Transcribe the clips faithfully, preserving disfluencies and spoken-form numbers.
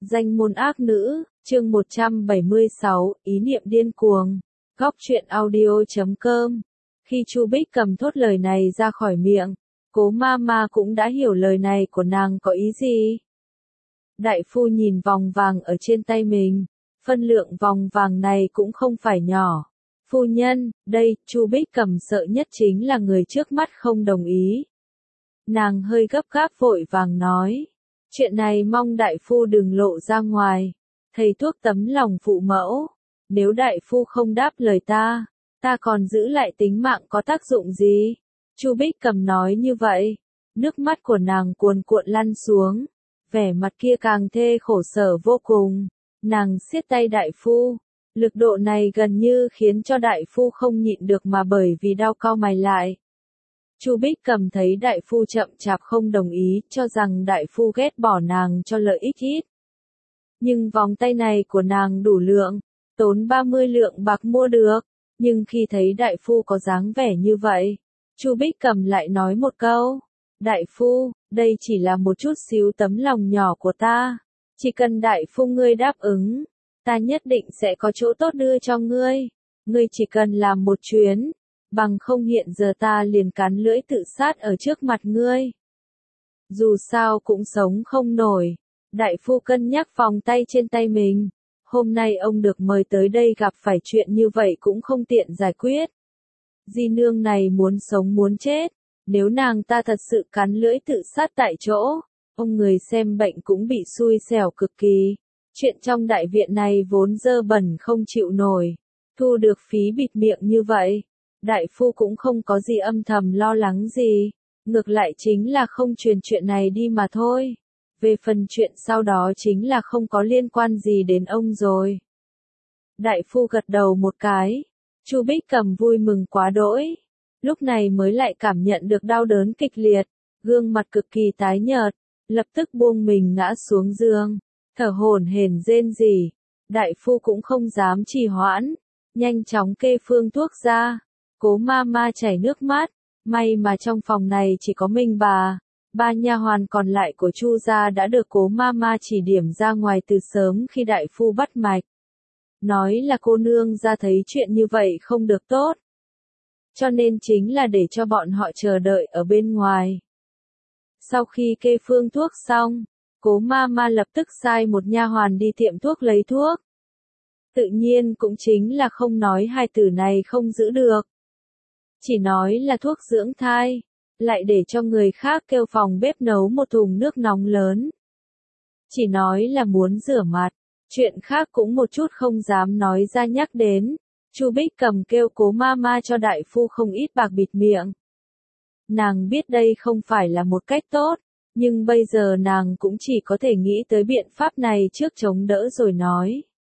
Danh môn ác nữ, chương một trăm bảy mươi sáu, ý niệm điên cuồng. Góc truyện audio chấm com. Khi Chu Bích cầm thốt lời này ra khỏi miệng, Cố ma ma cũng đã hiểu lời này của nàng có ý gì. Đại phu nhìn vòng vàng ở trên tay mình, phân lượng vòng vàng này cũng không phải nhỏ. Phu nhân, đây, Chu Bích cầm sợ nhất chính là người trước mắt không đồng ý. Nàng hơi gấp gáp vội vàng nói. Chuyện này mong đại phu đừng lộ ra ngoài. Thầy thuốc tấm lòng phụ mẫu. Nếu đại phu không đáp lời ta, ta còn giữ lại tính mạng có tác dụng gì? Chu Bích cầm nói như vậy. Nước mắt của nàng cuồn cuộn lăn xuống. Vẻ mặt kia càng thê khổ sở vô cùng. Nàng siết tay đại phu. Lực độ này gần như khiến cho đại phu không nhịn được mà bởi vì đau cau mày lại. Chu Bích cầm thấy đại phu chậm chạp không đồng ý, cho rằng đại phu ghét bỏ nàng cho lợi ích ít. Nhưng vòng tay này của nàng đủ lượng, tốn ba mươi lượng bạc mua được, nhưng khi thấy đại phu có dáng vẻ như vậy, Chu Bích cầm lại nói một câu, đại phu, đây chỉ là một chút xíu tấm lòng nhỏ của ta, chỉ cần đại phu ngươi đáp ứng, ta nhất định sẽ có chỗ tốt đưa cho ngươi, ngươi chỉ cần làm một chuyến. Bằng không hiện giờ ta liền cắn lưỡi tự sát ở trước mặt ngươi. Dù sao cũng sống không nổi. Đại phu cân nhắc vòng tay trên tay mình. Hôm nay ông được mời tới đây gặp phải chuyện như vậy cũng không tiện giải quyết. Di nương này muốn sống muốn chết. Nếu nàng ta thật sự cắn lưỡi tự sát tại chỗ, ông người xem bệnh cũng bị xui xẻo cực kỳ. Chuyện trong đại viện này vốn dơ bẩn không chịu nổi. Thu được phí bịt miệng như vậy. Đại phu cũng không có gì âm thầm lo lắng gì, ngược lại chính là không truyền chuyện này đi mà thôi. Về phần chuyện sau đó chính là không có liên quan gì đến ông rồi. Đại phu gật đầu một cái, Chu Bích cầm vui mừng quá đỗi, lúc này mới lại cảm nhận được đau đớn kịch liệt, gương mặt cực kỳ tái nhợt, lập tức buông mình ngã xuống giường, thở hổn hển rên rỉ. Đại phu cũng không dám trì hoãn, nhanh chóng kê phương thuốc ra. Cố ma ma chảy nước mắt, may mà trong phòng này chỉ có mình bà, ba nha hoàn còn lại của Chu gia đã được cố ma ma chỉ điểm ra ngoài từ sớm khi đại phu bắt mạch. Nói là cô nương ra thấy chuyện như vậy không được tốt. Cho nên chính là để cho bọn họ chờ đợi ở bên ngoài. Sau khi kê phương thuốc xong, cố ma ma lập tức sai một nha hoàn đi tiệm thuốc lấy thuốc. Tự nhiên cũng chính là không nói hai từ này không giữ được. Chỉ nói là thuốc dưỡng thai, lại để cho người khác kêu phòng bếp nấu một thùng nước nóng lớn. Chỉ nói là muốn rửa mặt, chuyện khác cũng một chút không dám nói ra nhắc đến. Chu Bích cầm kêu cố ma ma cho đại phu không ít bạc bịt miệng. Nàng biết đây không phải là một cách tốt, nhưng bây giờ nàng cũng chỉ có thể nghĩ tới biện pháp này trước chống đỡ rồi nói.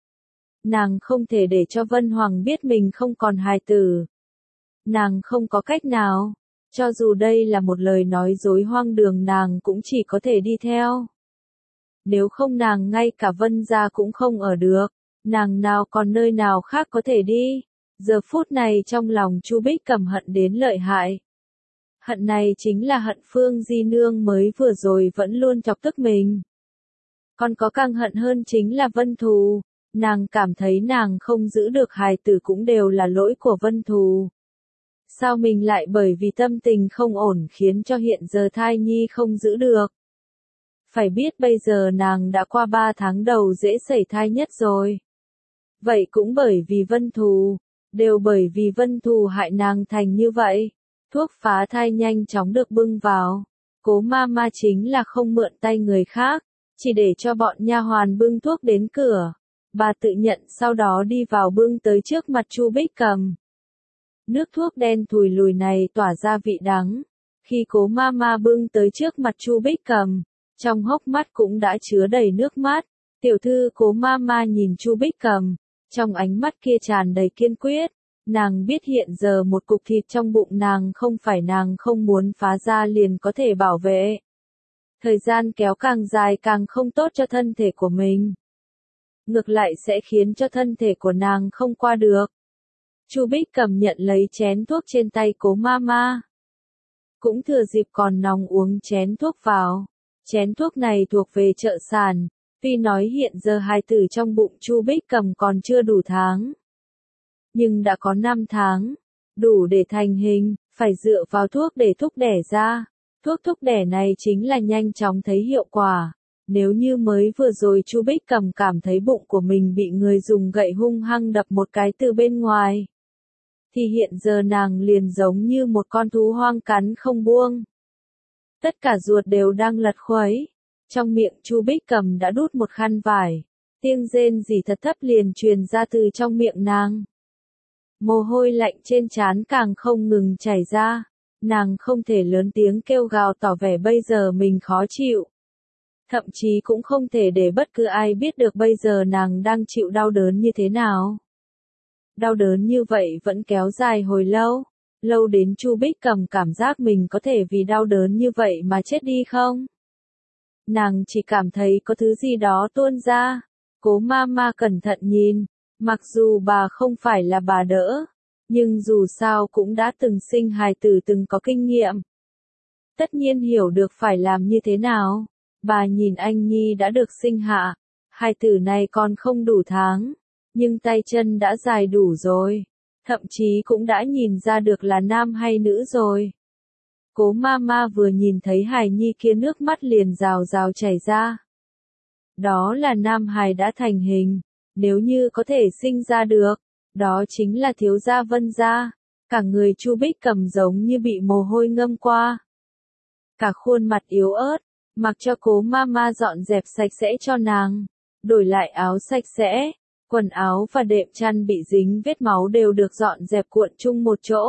Nàng không thể để cho Vân Hoàng biết mình không còn hài tử. Nàng không có cách nào, cho dù đây là một lời nói dối hoang đường nàng cũng chỉ có thể đi theo. Nếu không nàng ngay cả Vân gia cũng không ở được, nàng nào còn nơi nào khác có thể đi. Giờ phút này trong lòng Chu Bích cầm hận đến lợi hại. Hận này chính là hận Phương Di Nương mới vừa rồi vẫn luôn chọc tức mình. Còn có càng hận hơn chính là Vân Thù, nàng cảm thấy nàng không giữ được hài tử cũng đều là lỗi của Vân Thù. Sao mình lại bởi vì tâm tình không ổn khiến cho hiện giờ thai nhi không giữ được? Phải biết bây giờ nàng đã qua ba tháng đầu dễ sẩy thai nhất rồi. Vậy cũng bởi vì Vân Thù, đều bởi vì Vân Thù hại nàng thành như vậy. Thuốc phá thai nhanh chóng được bưng vào. Cố ma ma chính là không mượn tay người khác, chỉ để cho bọn nha hoàn bưng thuốc đến cửa. Bà tự nhận sau đó đi vào bưng tới trước mặt Chu Bích cầm. Nước thuốc đen thùi lùi này tỏa ra vị đắng. Khi cố ma ma bưng tới trước mặt Chu Bích cầm, trong hốc mắt cũng đã chứa đầy nước mắt. Tiểu thư cố ma ma nhìn Chu Bích cầm, trong ánh mắt kia tràn đầy kiên quyết. Nàng biết hiện giờ một cục thịt trong bụng nàng không phải nàng không muốn phá ra liền có thể bảo vệ. Thời gian kéo càng dài càng không tốt cho thân thể của mình. Ngược lại sẽ khiến cho thân thể của nàng không qua được. Chu Bích cầm nhận lấy chén thuốc trên tay cố ma ma. Cũng thừa dịp còn nóng uống chén thuốc vào. Chén thuốc này thuộc về trợ sản, Tuy nói hiện giờ hài tử trong bụng Chu Bích Cầm còn chưa đủ tháng, nhưng đã có năm tháng, đủ để thành hình, phải dựa vào thuốc để thúc đẻ ra. Thuốc thúc đẻ này chính là nhanh chóng thấy hiệu quả. Nếu như mới vừa rồi Chu Bích Cầm cảm thấy bụng của mình bị người dùng gậy hung hăng đập một cái từ bên ngoài, thì hiện giờ nàng liền giống như một con thú hoang cắn không buông. Tất cả ruột đều đang lật khuấy. Trong miệng Chu Bích Cầm đã đút một khăn vải. Tiếng rên rỉ thật thấp liền truyền ra từ trong miệng nàng. Mồ hôi lạnh trên trán càng không ngừng chảy ra. Nàng không thể lớn tiếng kêu gào tỏ vẻ bây giờ mình khó chịu. Thậm chí cũng không thể để bất cứ ai biết được bây giờ nàng đang chịu đau đớn như thế nào. Đau đớn như vậy vẫn kéo dài hồi lâu. Lâu đến Chu Bích Cầm cảm giác mình có thể vì đau đớn như vậy mà chết đi không? Nàng chỉ cảm thấy có thứ gì đó tuôn ra. Cố ma ma cẩn thận nhìn. Mặc dù bà không phải là bà đỡ, nhưng dù sao cũng đã từng sinh hài tử từng có kinh nghiệm. Tất nhiên hiểu được phải làm như thế nào. Bà nhìn anh Nhi đã được sinh hạ. Hài tử này còn không đủ tháng, nhưng tay chân đã dài đủ rồi. Thậm chí cũng đã nhìn ra được là nam hay nữ rồi. Cố ma ma vừa nhìn thấy hài nhi kia nước mắt liền rào rào chảy ra. Đó là nam hài đã thành hình. Nếu như có thể sinh ra được, đó chính là thiếu gia Vân gia. Cả người Chu Bích Cầm giống như bị mồ hôi ngâm qua. Cả khuôn mặt yếu ớt, mặc cho cố ma ma dọn dẹp sạch sẽ cho nàng. Đổi lại áo sạch sẽ, quần áo và đệm chăn bị dính vết máu đều được dọn dẹp cuộn chung một chỗ.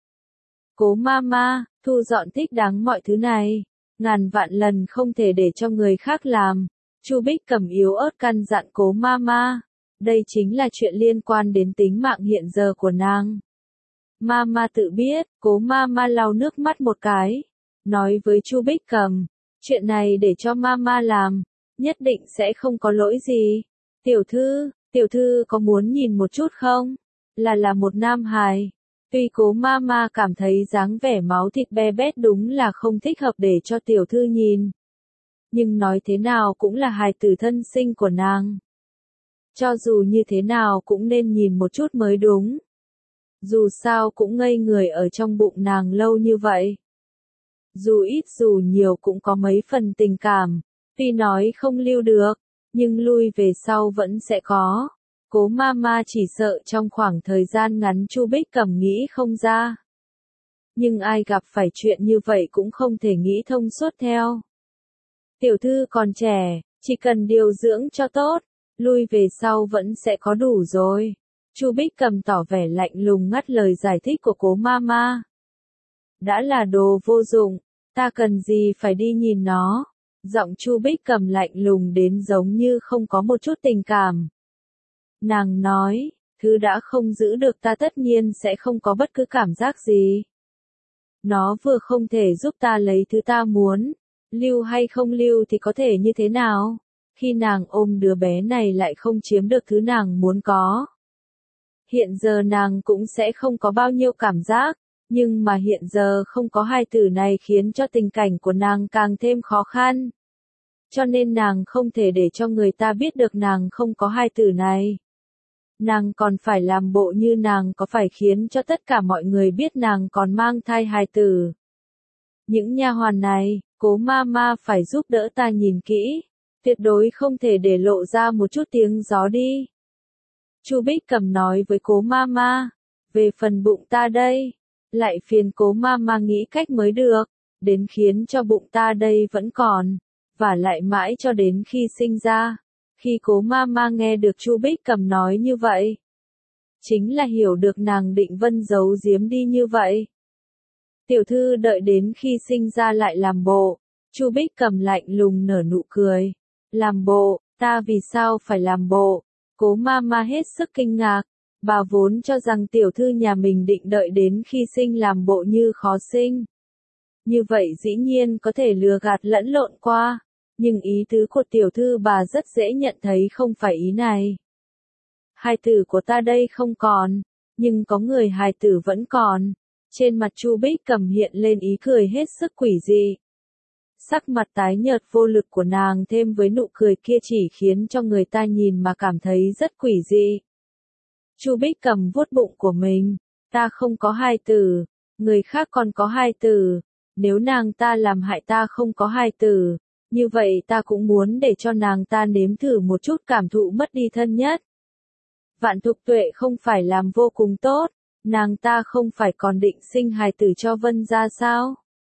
Cố ma ma, thu dọn thích đáng mọi thứ này. Ngàn vạn lần không thể để cho người khác làm. Chu Bích Cầm yếu ớt căn dặn cố ma ma. Đây chính là chuyện liên quan đến tính mạng hiện giờ của nàng. Ma ma tự biết, cố ma ma lau nước mắt một cái. Nói với Chu Bích Cầm, chuyện này để cho ma ma làm, nhất định sẽ không có lỗi gì. Tiểu thư, tiểu thư có muốn nhìn một chút không? Là là một nam hài. Tuy cố ma ma cảm thấy dáng vẻ máu thịt be bét đúng là không thích hợp để cho tiểu thư nhìn. Nhưng nói thế nào cũng là hài tử thân sinh của nàng. Cho dù như thế nào cũng nên nhìn một chút mới đúng. Dù sao cũng ngây người ở trong bụng nàng lâu như vậy. Dù ít dù nhiều cũng có mấy phần tình cảm. Tuy nói không lưu được, nhưng lui về sau vẫn sẽ có. Cố ma ma chỉ sợ trong khoảng thời gian ngắn Chu Bích Cầm nghĩ không ra. Nhưng ai gặp phải chuyện như vậy cũng không thể nghĩ thông suốt theo. Tiểu thư còn trẻ, chỉ cần điều dưỡng cho tốt, lui về sau vẫn sẽ có đủ rồi. Chu Bích Cầm tỏ vẻ lạnh lùng ngắt lời giải thích của cố ma ma. Đã là đồ vô dụng, ta cần gì phải đi nhìn nó. Giọng Chu Bích Cầm lạnh lùng đến giống như không có một chút tình cảm. Nàng nói, thứ đã không giữ được ta tất nhiên sẽ không có bất cứ cảm giác gì. Nó vừa không thể giúp ta lấy thứ ta muốn, lưu hay không lưu thì có thể như thế nào, khi nàng ôm đứa bé này lại không chiếm được thứ nàng muốn có. Hiện giờ nàng cũng sẽ không có bao nhiêu cảm giác, nhưng mà hiện giờ không có hai tử này khiến cho tình cảnh của nàng càng thêm khó khăn. Cho nên nàng không thể để cho người ta biết được nàng không có hai tử này. Nàng còn phải làm bộ như nàng có phải khiến cho tất cả mọi người biết nàng còn mang thai hài tử. Những nha hoàn này, cố ma ma phải giúp đỡ ta nhìn kỹ, tuyệt đối không thể để lộ ra một chút tiếng gió đi. Chu Bích Cầm nói với cố ma ma, về phần bụng ta đây, lại phiền cố ma ma nghĩ cách mới được, đến khiến cho bụng ta đây vẫn còn, và lại mãi cho đến khi sinh ra. Khi cố ma ma nghe được Chu Bích Cầm nói như vậy, chính là hiểu được nàng định Vân giấu giếm đi như vậy. Tiểu thư đợi đến khi sinh ra lại làm bộ. Chu Bích Cầm lạnh lùng nở nụ cười. Làm bộ, ta vì sao phải làm bộ? Cố ma ma hết sức kinh ngạc. Bà vốn cho rằng tiểu thư nhà mình định đợi đến khi sinh làm bộ như khó sinh. Như vậy dĩ nhiên có thể lừa gạt lẫn lộn qua. Nhưng ý tứ của tiểu thư bà rất dễ nhận thấy không phải ý này. Hài tử của ta đây không còn, nhưng có người hài tử vẫn còn. Trên mặt Chu Bích Cầm hiện lên ý cười hết sức quỷ dị. Sắc mặt tái nhợt vô lực của nàng thêm với nụ cười kia chỉ khiến cho người ta nhìn mà cảm thấy rất quỷ dị. Chu Bích cầm vuốt bụng của mình, ta không có hài tử, người khác còn có hài tử, nếu nàng ta làm hại ta không có hài tử, như vậy ta cũng muốn để cho nàng ta nếm thử một chút cảm thụ mất đi thân nhất. Vạn Thục Tuệ không phải làm vô cùng tốt, nàng ta không phải còn định sinh hài tử cho Vân gia sao?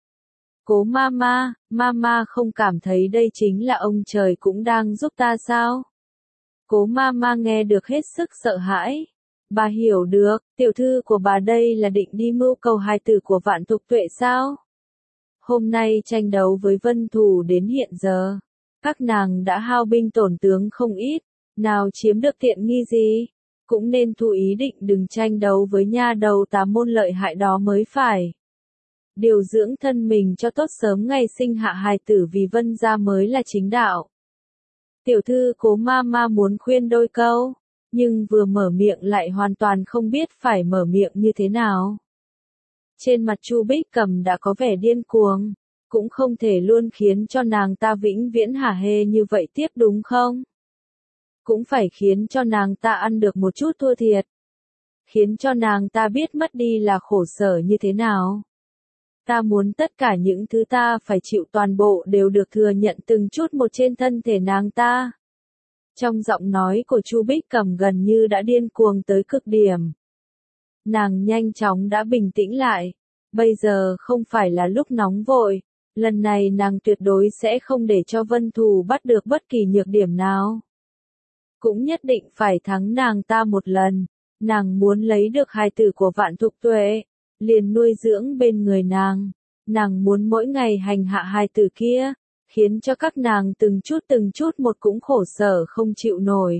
Cố Mama, Mama không cảm thấy đây chính là ông trời cũng đang giúp ta sao? Cố Mama nghe được hết sức sợ hãi. Bà hiểu được, tiểu thư của bà đây là định đi mưu cầu hài tử của Vạn Thục Tuệ sao? Hôm nay tranh đấu với Vân Thù đến hiện giờ, các nàng đã hao binh tổn tướng không ít, nào chiếm được tiện nghi gì, cũng nên thu ý định đừng tranh đấu với nha đầu tà môn lợi hại đó mới phải. Điều dưỡng thân mình cho tốt sớm ngày sinh hạ hài tử vì Vân gia mới là chính đạo. Tiểu thư Cố Mama muốn khuyên đôi câu, nhưng vừa mở miệng lại hoàn toàn không biết phải mở miệng như thế nào. Trên mặt Chu Bích Cầm đã có vẻ điên cuồng, cũng không thể luôn khiến cho nàng ta vĩnh viễn hả hê như vậy tiếp đúng không? Cũng phải khiến cho nàng ta ăn được một chút thua thiệt. Khiến cho nàng ta biết mất đi là khổ sở như thế nào. Ta muốn tất cả những thứ ta phải chịu toàn bộ đều được thừa nhận từng chút một trên thân thể nàng ta. Trong giọng nói của Chu Bích Cầm gần như đã điên cuồng tới cực điểm. Nàng nhanh chóng đã bình tĩnh lại. Bây giờ không phải là lúc nóng vội. Lần này nàng tuyệt đối sẽ không để cho Vân Thù bắt được bất kỳ nhược điểm nào. Cũng nhất định phải thắng nàng ta một lần. Nàng muốn lấy được hài tử của Vạn Thục Tuệ, liền nuôi dưỡng bên người nàng. Nàng muốn mỗi ngày hành hạ hài tử kia, khiến cho các nàng từng chút từng chút một cũng khổ sở không chịu nổi.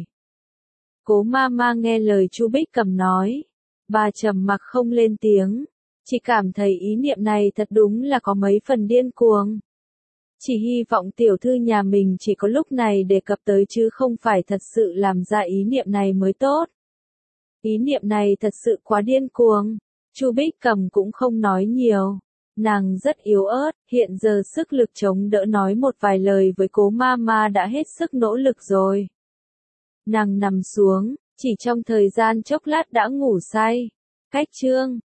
Cố Mama nghe lời Chu Bích Cầm nói, bà trầm mặc không lên tiếng, chỉ cảm thấy ý niệm này thật đúng là có mấy phần điên cuồng. Chỉ hy vọng tiểu thư nhà mình chỉ có lúc này đề cập tới chứ không phải thật sự làm ra ý niệm này mới tốt. Ý niệm này thật sự quá điên cuồng. Chu Bích Cầm cũng không nói nhiều. Nàng rất yếu ớt, hiện giờ sức lực chống đỡ nói một vài lời với Cố Mama đã hết sức nỗ lực rồi. Nàng nằm xuống, chỉ trong thời gian chốc lát đã ngủ say. Cách chương